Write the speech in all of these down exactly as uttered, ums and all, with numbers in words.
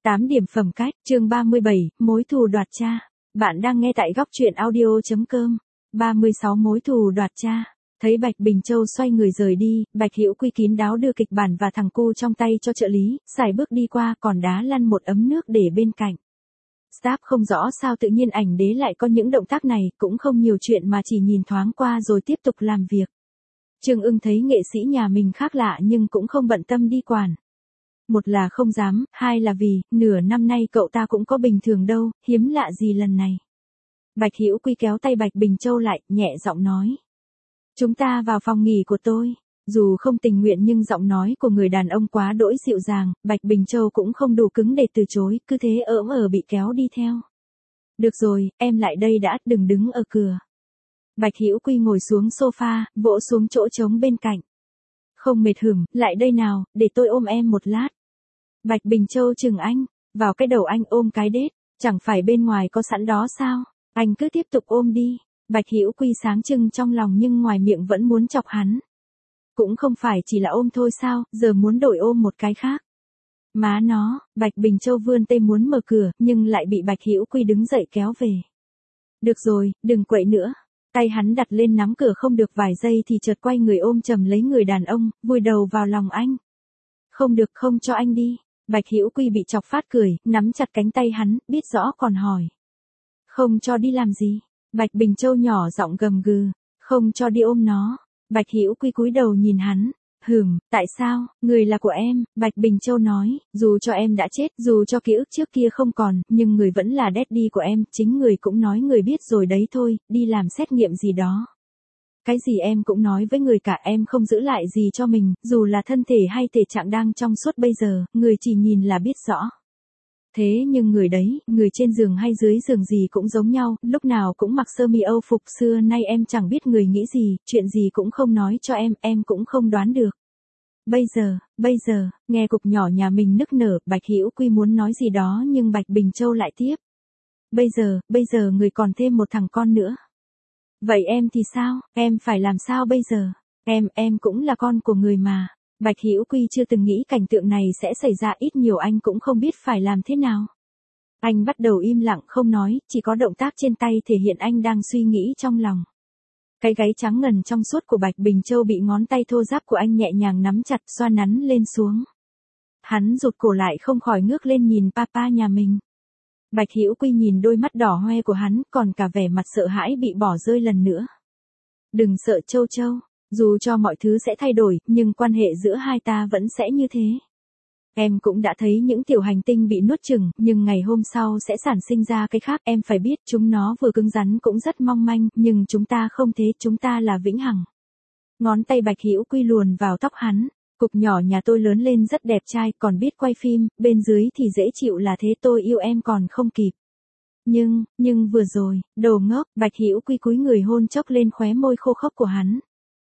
tám điểm phẩm cách, chương ba mươi bảy, mối thù đoạt cha. Bạn đang nghe tại góc truyện audio chấm com. ba mươi sáu mối thù đoạt cha. Thấy Bạch Bình Châu xoay người rời đi, Bạch Hữu Quy kín đáo đưa kịch bản và thằng cu trong tay cho trợ lý, xài bước đi qua còn đá lăn một ấm nước để bên cạnh. Staff không rõ sao tự nhiên ảnh đế lại có những động tác này, cũng không nhiều chuyện mà chỉ nhìn thoáng qua rồi tiếp tục làm việc. Trương Ưng thấy nghệ sĩ nhà mình khác lạ nhưng cũng không bận tâm đi quản. Một là không dám, hai là vì, nửa năm nay cậu ta cũng có bình thường đâu, hiếm lạ gì lần này. Bạch Hữu Quy kéo tay Bạch Bình Châu lại, nhẹ giọng nói. Chúng ta vào phòng nghỉ của tôi. Dù không tình nguyện nhưng giọng nói của người đàn ông quá đỗi dịu dàng, Bạch Bình Châu cũng không đủ cứng để từ chối, cứ thế ỡm ờ bị kéo đi theo. Được rồi, em lại đây đã, đừng đứng ở cửa. Bạch Hữu Quy ngồi xuống sofa, vỗ xuống chỗ trống bên cạnh. Không mệt hửng, lại đây nào, để tôi ôm em một lát. Bạch Bình Châu chừng anh, vào cái đầu anh ôm cái đết, chẳng phải bên ngoài có sẵn đó sao, anh cứ tiếp tục ôm đi. Bạch Hữu Quy sáng trưng trong lòng nhưng ngoài miệng vẫn muốn chọc hắn. Cũng không phải chỉ là ôm thôi sao, giờ muốn đổi ôm một cái khác. Má nó, Bạch Bình Châu vươn tay muốn mở cửa, nhưng lại bị Bạch Hữu Quy đứng dậy kéo về. Được rồi, đừng quậy nữa. Tay hắn đặt lên nắm cửa không được vài giây thì chợt quay người ôm chầm lấy người đàn ông, vùi đầu vào lòng anh. Không được, không cho anh đi. Bạch Hữu Quy bị chọc phát cười, nắm chặt cánh tay hắn, biết rõ còn hỏi. Không cho đi làm gì? Bạch Bình Châu nhỏ giọng gầm gừ, không cho đi ôm nó. Bạch Hữu Quy cúi đầu nhìn hắn, hừm, tại sao, người là của em, Bạch Bình Châu nói, dù cho em đã chết, dù cho ký ức trước kia không còn, nhưng người vẫn là daddy của em, chính người cũng nói người biết rồi đấy thôi, đi làm xét nghiệm gì đó. Cái gì em cũng nói với người cả, em không giữ lại gì cho mình, dù là thân thể hay thể trạng đang trong suốt bây giờ, người chỉ nhìn là biết rõ. Thế nhưng người đấy, người trên giường hay dưới giường gì cũng giống nhau, lúc nào cũng mặc sơ mi Âu phục, xưa nay em chẳng biết người nghĩ gì, chuyện gì cũng không nói cho em, em cũng không đoán được. Bây giờ, bây giờ, nghe cục nhỏ nhà mình nức nở, Bạch Hữu Quy muốn nói gì đó nhưng Bạch Bình Châu lại tiếp. Bây giờ, bây giờ người còn thêm một thằng con nữa. Vậy em thì sao, em phải làm sao bây giờ? Em, em cũng là con của người mà. Bạch Hữu Quy chưa từng nghĩ cảnh tượng này sẽ xảy ra, ít nhiều anh cũng không biết phải làm thế nào. Anh bắt đầu im lặng không nói, chỉ có động tác trên tay thể hiện anh đang suy nghĩ trong lòng. Cái gáy trắng ngần trong suốt của Bạch Bình Châu bị ngón tay thô ráp của anh nhẹ nhàng nắm chặt, xoa nắn lên xuống. Hắn rụt cổ lại không khỏi ngước lên nhìn papa nhà mình. Bạch Hữu Quy nhìn đôi mắt đỏ hoe của hắn, còn cả vẻ mặt sợ hãi bị bỏ rơi lần nữa. Đừng sợ Châu Châu. Dù cho mọi thứ sẽ thay đổi, nhưng quan hệ giữa hai ta vẫn sẽ như thế. Em cũng đã thấy những tiểu hành tinh bị nuốt chửng, nhưng ngày hôm sau sẽ sản sinh ra cái khác. Em phải biết chúng nó vừa cứng rắn cũng rất mong manh, nhưng chúng ta không thế, chúng ta là vĩnh hằng. Ngón tay Bạch Hữu Quy luồn vào tóc hắn. Cục nhỏ nhà tôi lớn lên rất đẹp trai, còn biết quay phim, bên dưới thì dễ chịu là thế, tôi yêu em còn không kịp. Nhưng, nhưng vừa rồi, đồ ngốc, Bạch Hữu Quy cúi người hôn chốc lên khóe môi khô khốc của hắn.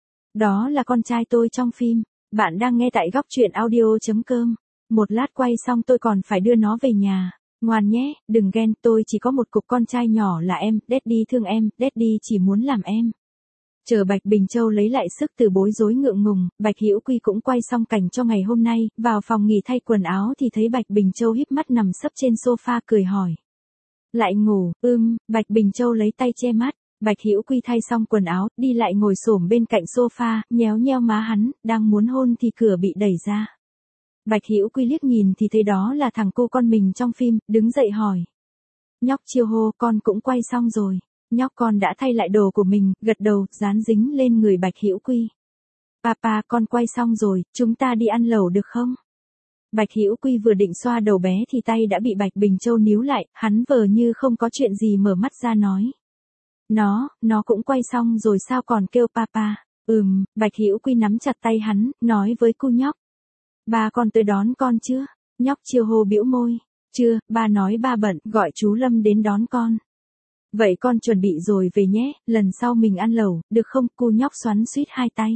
Đó là con trai tôi trong phim. Bạn đang nghe tại góc truyện audio chấm com. Một lát quay xong tôi còn phải đưa nó về nhà. Ngoan nhé, đừng ghen, tôi chỉ có một cục con trai nhỏ là em, daddy thương em, daddy chỉ muốn làm em. Chờ Bạch Bình Châu lấy lại sức từ bối rối ngượng ngùng, Bạch Hữu Quy cũng quay xong cảnh cho ngày hôm nay, vào phòng nghỉ thay quần áo thì thấy Bạch Bình Châu híp mắt nằm sấp trên sofa cười hỏi. Lại ngủ, ưm, Bạch Bình Châu lấy tay che mắt. Bạch Hữu Quy thay xong quần áo, đi lại ngồi xổm bên cạnh sofa, nhéo nheo má hắn, đang muốn hôn thì cửa bị đẩy ra. Bạch Hữu Quy liếc nhìn thì thấy đó là thằng cô con mình trong phim, đứng dậy hỏi. Nhóc Chiêu hô, con cũng quay xong rồi. Nhóc con đã thay lại đồ của mình, gật đầu, dán dính lên người Bạch Hữu Quy. Papa, con quay xong rồi, chúng ta đi ăn lẩu được không? Bạch Hữu Quy vừa định xoa đầu bé thì tay đã bị Bạch Bình Châu níu lại, hắn vờ như không có chuyện gì mở mắt ra nói. Nó, nó cũng quay xong rồi sao còn kêu papa? Ừm, Bạch Hữu Quy nắm chặt tay hắn, nói với cu nhóc. Ba con tới đón con chưa? Nhóc Chiêu hô bĩu môi. Chưa, ba nói ba bận, gọi chú Lâm đến đón con. Vậy con chuẩn bị rồi về nhé, lần sau mình ăn lẩu, được không? Cu nhóc xoắn xuýt hai tay.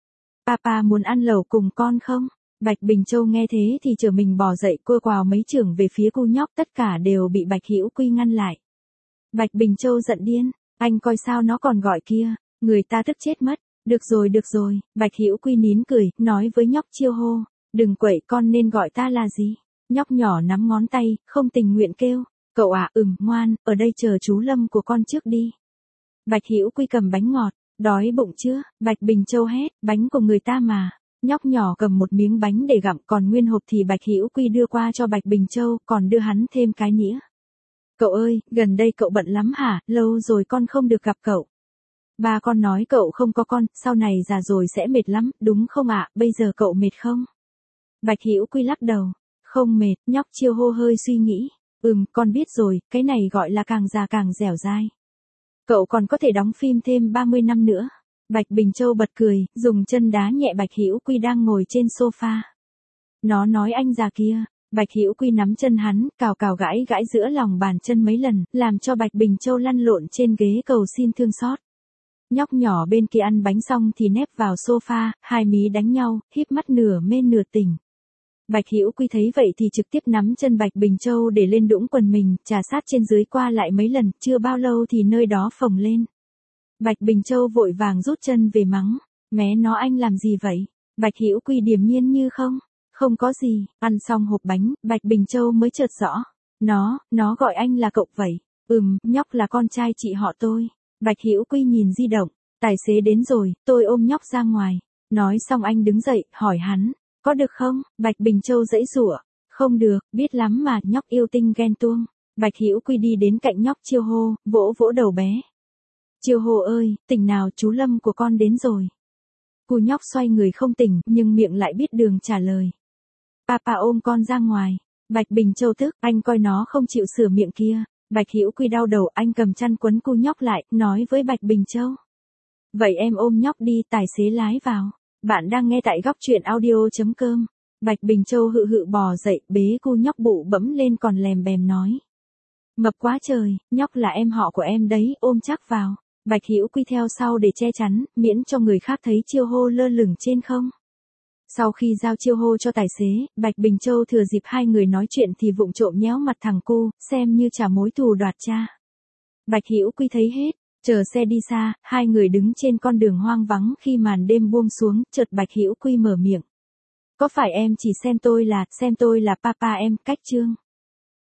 Papa muốn ăn lẩu cùng con không? Bạch Bình Châu nghe thế thì trở mình bò dậy, cô quào mấy chưởng về phía cu nhóc, tất cả đều bị Bạch Hữu Quy ngăn lại. Bạch Bình Châu giận điên. Anh coi sao nó còn gọi kia, người ta tức chết mất. Được rồi, được rồi, Bạch Hữu Quy nín cười, nói với nhóc Chiêu hô. Đừng quậy, con nên gọi ta là gì? Nhóc nhỏ nắm ngón tay, không tình nguyện kêu, cậu à, ừm, ngoan, ở đây chờ chú Lâm của con trước đi. Bạch Hữu Quy cầm bánh ngọt, đói bụng chưa? Bạch Bình Châu hét, bánh của người ta mà. Nhóc nhỏ cầm một miếng bánh để gặm, còn nguyên hộp thì Bạch Hữu Quy đưa qua cho Bạch Bình Châu, còn đưa hắn thêm cái nĩa. Cậu ơi, gần đây cậu bận lắm hả, lâu rồi con không được gặp cậu. Ba con nói cậu không có con, sau này già rồi sẽ mệt lắm, đúng không ạ, bây giờ cậu mệt không? Bạch Hữu Quy lắc đầu, không mệt, nhóc Chiêu Hô hơi suy nghĩ, ừm, con biết rồi, cái này gọi là càng già càng dẻo dai. Cậu còn có thể đóng phim thêm ba mươi năm nữa. Bạch Bình Châu bật cười, dùng chân đá nhẹ Bạch Hữu Quy đang ngồi trên sofa. Nó nói anh già kia. Bạch Hữu Quy nắm chân hắn, cào cào gãi gãi giữa lòng bàn chân mấy lần, làm cho Bạch Bình Châu lăn lộn trên ghế cầu xin thương xót. Nhóc nhỏ bên kia ăn bánh xong thì nép vào sofa, hai mí đánh nhau, híp mắt nửa mê nửa tỉnh. Bạch Hữu Quy thấy vậy thì trực tiếp nắm chân Bạch Bình Châu để lên đũng quần mình, trà sát trên dưới qua lại mấy lần, chưa bao lâu thì nơi đó phồng lên. Bạch Bình Châu vội vàng rút chân về mắng, mé nó anh làm gì vậy? Bạch Hữu Quy điềm nhiên như không, không có gì, ăn xong hộp bánh, Bạch Bình Châu mới chợt rõ. Nó, nó gọi anh là cậu vậy. Ừm, nhóc là con trai chị họ tôi. Bạch Hữu Quy nhìn di động, tài xế đến rồi, tôi ôm nhóc ra ngoài. Nói xong anh đứng dậy, hỏi hắn, có được không? Bạch Bình Châu giãy giụa, không được, biết lắm mà, nhóc yêu tinh ghen tuông. Bạch Hữu Quy đi đến cạnh nhóc Chiêu Hô, vỗ vỗ đầu bé. Chiêu Hô ơi, tỉnh nào, chú Lâm của con đến rồi. Cu nhóc xoay người không tỉnh, nhưng miệng lại biết đường trả lời. Papa ôm con ra ngoài. Bạch Bình Châu tức, anh coi nó không chịu sửa miệng kia. Bạch Hữu Quy đau đầu, anh cầm chăn quấn cu nhóc lại, nói với Bạch Bình Châu. Vậy em ôm nhóc đi, tài xế lái vào. Bạn đang nghe tại góc truyện audio chấm com. Bạch Bình Châu hự hự bò dậy, bế cu nhóc bụ bẫm lên còn lèm bèm nói. Mập quá trời, nhóc là em họ của em đấy, ôm chắc vào. Bạch Hữu Quy theo sau để che chắn, miễn cho người khác thấy Chiêu Hô lơ lửng trên không. Sau khi giao Chiêu Hô cho tài xế, Bạch Bình Châu thừa dịp hai người nói chuyện thì vụng trộm nhéo mặt thằng cu, xem như trả mối thù đoạt cha. Bạch Hữu Quy thấy hết, chờ xe đi xa, hai người đứng trên con đường hoang vắng khi màn đêm buông xuống, chợt Bạch Hữu Quy mở miệng. Có phải em chỉ xem tôi là, xem tôi là papa em, cách chương.